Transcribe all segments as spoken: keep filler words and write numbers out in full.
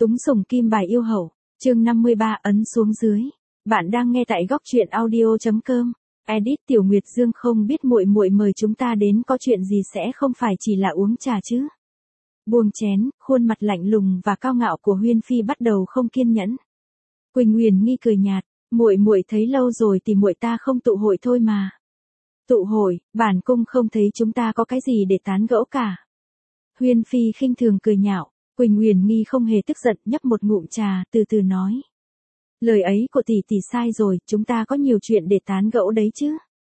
Túng sủng kim bài yêu hậu, chương năm mươi ba ấn xuống dưới. Bạn đang nghe tại góc truyện audio chấm com. Edit Tiểu Nguyệt Dương không biết muội muội mời chúng ta đến có chuyện gì sẽ không phải chỉ là uống trà chứ. Buông chén, khuôn mặt lạnh lùng và cao ngạo của Huyên Phi bắt đầu không kiên nhẫn. Quỳnh Huyền Nghi cười nhạt, muội muội thấy lâu rồi thì muội ta không tụ hội thôi mà. Tụ hội, bản cung không thấy chúng ta có cái gì để tán gẫu cả. Huyên Phi khinh thường cười nhạo. Quỳnh Huyền Nghi không hề tức giận, nhấp một ngụm trà, từ từ nói. Lời ấy của tỷ tỷ sai rồi, chúng ta có nhiều chuyện để tán gẫu đấy chứ.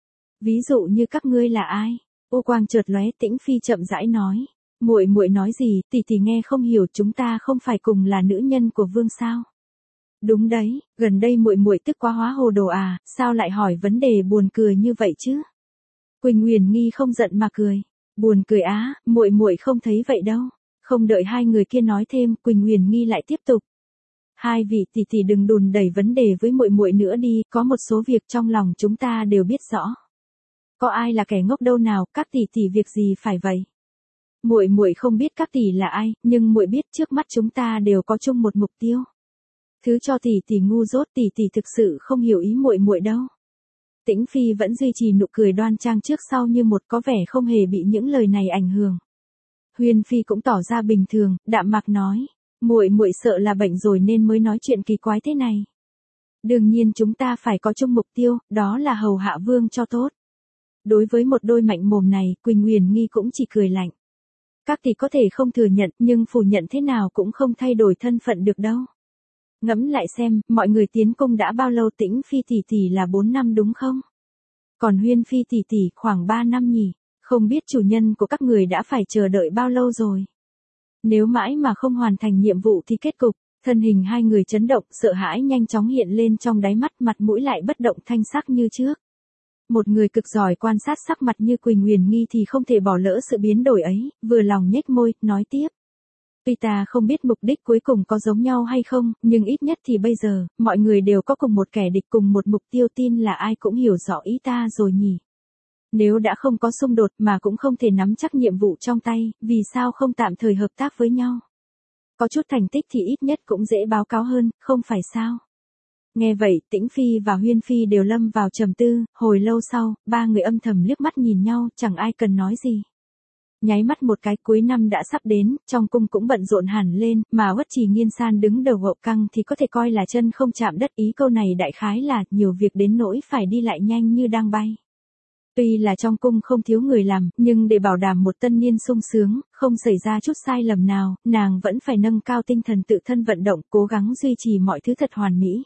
Ví dụ như các ngươi là ai? Ô quang chợt lóe, Tĩnh Phi chậm rãi nói. Muội muội nói gì, tỷ tỷ nghe không hiểu, chúng ta không phải cùng là nữ nhân của vương sao? Đúng đấy, gần đây muội muội tức quá hóa hồ đồ à, sao lại hỏi vấn đề buồn cười như vậy chứ? Quỳnh Huyền Nghi không giận mà cười. Buồn cười á, muội muội không thấy vậy đâu. Không đợi hai người kia nói thêm, Quỳnh Huyền Nghi lại tiếp tục. Hai vị tỷ tỷ đừng đùn đẩy vấn đề với muội muội nữa đi, có một số việc trong lòng chúng ta đều biết rõ. Có ai là kẻ ngốc đâu nào, các tỷ tỷ việc gì phải vậy? Muội muội không biết các tỷ là ai, nhưng muội biết trước mắt chúng ta đều có chung một mục tiêu. Thứ cho tỷ tỷ ngu dốt, tỷ tỷ thực sự không hiểu ý muội muội đâu. Tĩnh Phi vẫn duy trì nụ cười đoan trang trước sau như một, có vẻ không hề bị những lời này ảnh hưởng. Huyên Phi cũng tỏ ra bình thường, đạm mạc nói, muội muội sợ là bệnh rồi nên mới nói chuyện kỳ quái thế này. Đương nhiên chúng ta phải có chung mục tiêu, đó là hầu hạ vương cho tốt. Đối với một đôi mạnh mồm này, Quỳnh Huyền Nghi cũng chỉ cười lạnh. Các tỷ có thể không thừa nhận, nhưng phủ nhận thế nào cũng không thay đổi thân phận được đâu. Ngẫm lại xem, mọi người tiến cung đã bao lâu? Tĩnh Phi tỷ tỷ là bốn năm đúng không? Còn Huyên Phi tỷ tỷ khoảng ba năm nhỉ? Không biết chủ nhân của các người đã phải chờ đợi bao lâu rồi. Nếu mãi mà không hoàn thành nhiệm vụ thì kết cục, thân hình hai người chấn động, sợ hãi nhanh chóng hiện lên trong đáy mắt, mặt mũi lại bất động thanh sắc như trước. Một người cực giỏi quan sát sắc mặt như Quỳnh Huyền Nghi thì không thể bỏ lỡ sự biến đổi ấy, vừa lòng nhếch môi, nói tiếp. Tuy ta không biết mục đích cuối cùng có giống nhau hay không, nhưng ít nhất thì bây giờ, mọi người đều có cùng một kẻ địch, cùng một mục tiêu, tin là ai cũng hiểu rõ ý ta rồi nhỉ. Nếu đã không có xung đột mà cũng không thể nắm chắc nhiệm vụ trong tay, vì sao không tạm thời hợp tác với nhau? Có chút thành tích thì ít nhất cũng dễ báo cáo hơn, không phải sao? Nghe vậy, Tĩnh Phi và Huyên Phi đều lâm vào trầm tư, hồi lâu sau, ba người âm thầm liếc mắt nhìn nhau, chẳng ai cần nói gì. Nháy mắt một cái, cuối năm đã sắp đến, trong cung cũng bận rộn hẳn lên, mà Uất Trì Nghiên San đứng đầu hậu căng thì có thể coi là chân không chạm đất, ý câu này đại khái là nhiều việc đến nỗi phải đi lại nhanh như đang bay. Tuy là trong cung không thiếu người làm, nhưng để bảo đảm một tân niên sung sướng, không xảy ra chút sai lầm nào, nàng vẫn phải nâng cao tinh thần tự thân vận động, cố gắng duy trì mọi thứ thật hoàn mỹ.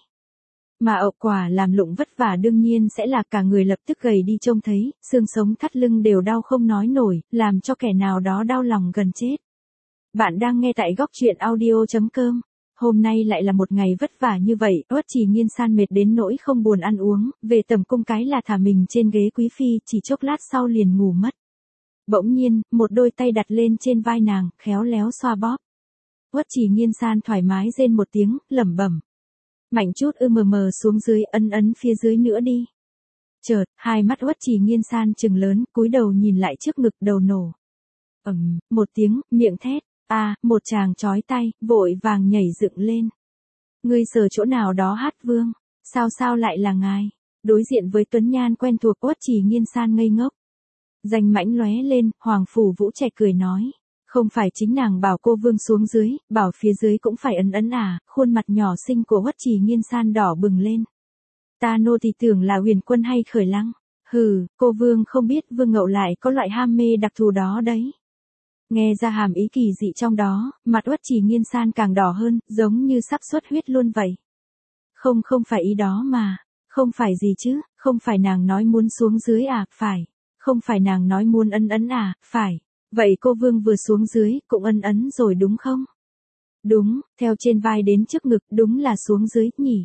Mà hậu quả làm lụng vất vả đương nhiên sẽ là cả người lập tức gầy đi trông thấy, xương sống thắt lưng đều đau không nói nổi, làm cho kẻ nào đó đau lòng gần chết. Bạn đang nghe tại góc truyện audio chấm com. Hôm nay lại là một ngày vất vả như vậy, Uất Trì Nghiên San mệt đến nỗi không buồn ăn uống, về tầm cung cái là thả mình trên ghế quý phi, chỉ chốc lát sau liền ngủ mất. Bỗng nhiên, một đôi tay đặt lên trên vai nàng, khéo léo xoa bóp. Uất Trì Nghiên San thoải mái rên một tiếng, lẩm bẩm. Mạnh chút ư mờ mờ xuống dưới, ấn ấn phía dưới nữa đi. Chợt, hai mắt Uất Trì Nghiên San trừng lớn, cúi đầu nhìn lại trước ngực, đầu nổ. Ầm, một tiếng, miệng thét. A, à, một chàng chói tay, vội vàng nhảy dựng lên. Ngươi sờ chỗ nào đó Hát Vương? Sao sao lại là ngài? Đối diện với tuấn nhan quen thuộc, Uất Trì Nghiên San ngây ngốc. Danh mãnh lóe lên, Hoàng Phủ Vũ Trạch cười nói. Không phải chính nàng bảo cô vương xuống dưới, bảo phía dưới cũng phải ấn ấn à? Khuôn mặt nhỏ xinh của Uất Trì Nghiên San đỏ bừng lên. Ta nô thì tưởng là Huyền Quân hay Khởi Lăng. Hừ, cô vương không biết Vương Ngậu lại có loại ham mê đặc thù đó đấy. Nghe ra hàm ý kỳ dị trong đó, mặt Uất Trì Nghiên San càng đỏ hơn, giống như sắp xuất huyết luôn vậy. Không không phải ý đó mà, không phải gì chứ, không phải nàng nói muốn xuống dưới à, phải, không phải nàng nói muốn ấn ấn à, phải, vậy cô vương vừa xuống dưới, cũng ấn ấn rồi đúng không? Đúng, theo trên vai đến trước ngực, đúng là xuống dưới, nhỉ?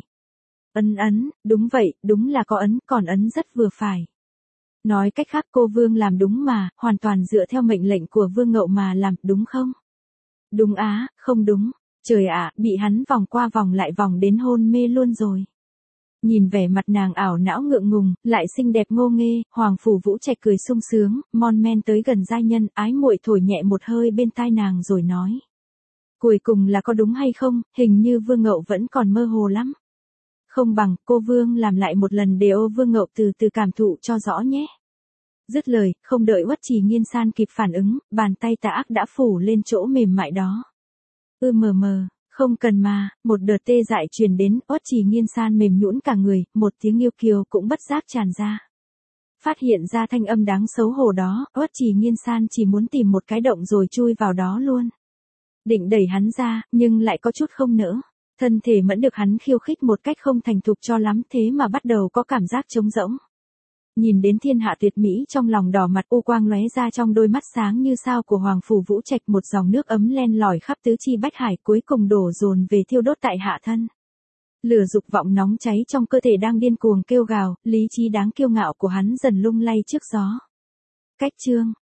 Ấn ấn, đúng vậy, đúng là có ấn, còn ấn rất vừa phải. Nói cách khác cô vương làm đúng mà, hoàn toàn dựa theo mệnh lệnh của Vương Ngậu mà làm, đúng không? Đúng á, không đúng. Trời ạ, bị hắn vòng qua vòng lại vòng đến hôn mê luôn rồi. Nhìn vẻ mặt nàng ảo não ngượng ngùng, lại xinh đẹp ngô nghê, Hoàng Phủ Vũ Trạch cười sung sướng, mon men tới gần giai nhân, ái muội thổi nhẹ một hơi bên tai nàng rồi nói. Cuối cùng là có đúng hay không, hình như Vương Ngậu vẫn còn mơ hồ lắm. Không bằng, cô Vương làm lại một lần để ô Vương Ngậu từ từ cảm thụ cho rõ nhé. Dứt lời, không đợi Uất Trì Nghiên San kịp phản ứng, bàn tay tà ác đã phủ lên chỗ mềm mại đó. Ư mờ mờ, không cần mà, một đợt tê dại truyền đến, Uất Trì Nghiên San mềm nhũn cả người, một tiếng yêu kiều cũng bất giác tràn ra. Phát hiện ra thanh âm đáng xấu hổ đó, Uất Trì Nghiên San chỉ muốn tìm một cái động rồi chui vào đó luôn. Định đẩy hắn ra, nhưng lại có chút không nỡ. Thân thể mẫn được hắn khiêu khích một cách không thành thục cho lắm thế mà bắt đầu có cảm giác trống rỗng. Nhìn đến thiên hạ tuyệt mỹ trong lòng đỏ mặt u quang lóe ra trong đôi mắt sáng như sao của Hoàng Phủ Vũ Trạch, một dòng nước ấm len lỏi khắp tứ chi bách hải cuối cùng đổ dồn về thiêu đốt tại hạ thân. Lửa dục vọng nóng cháy trong cơ thể đang điên cuồng kêu gào, lý trí đáng kiêu ngạo của hắn dần lung lay trước gió. Cách chương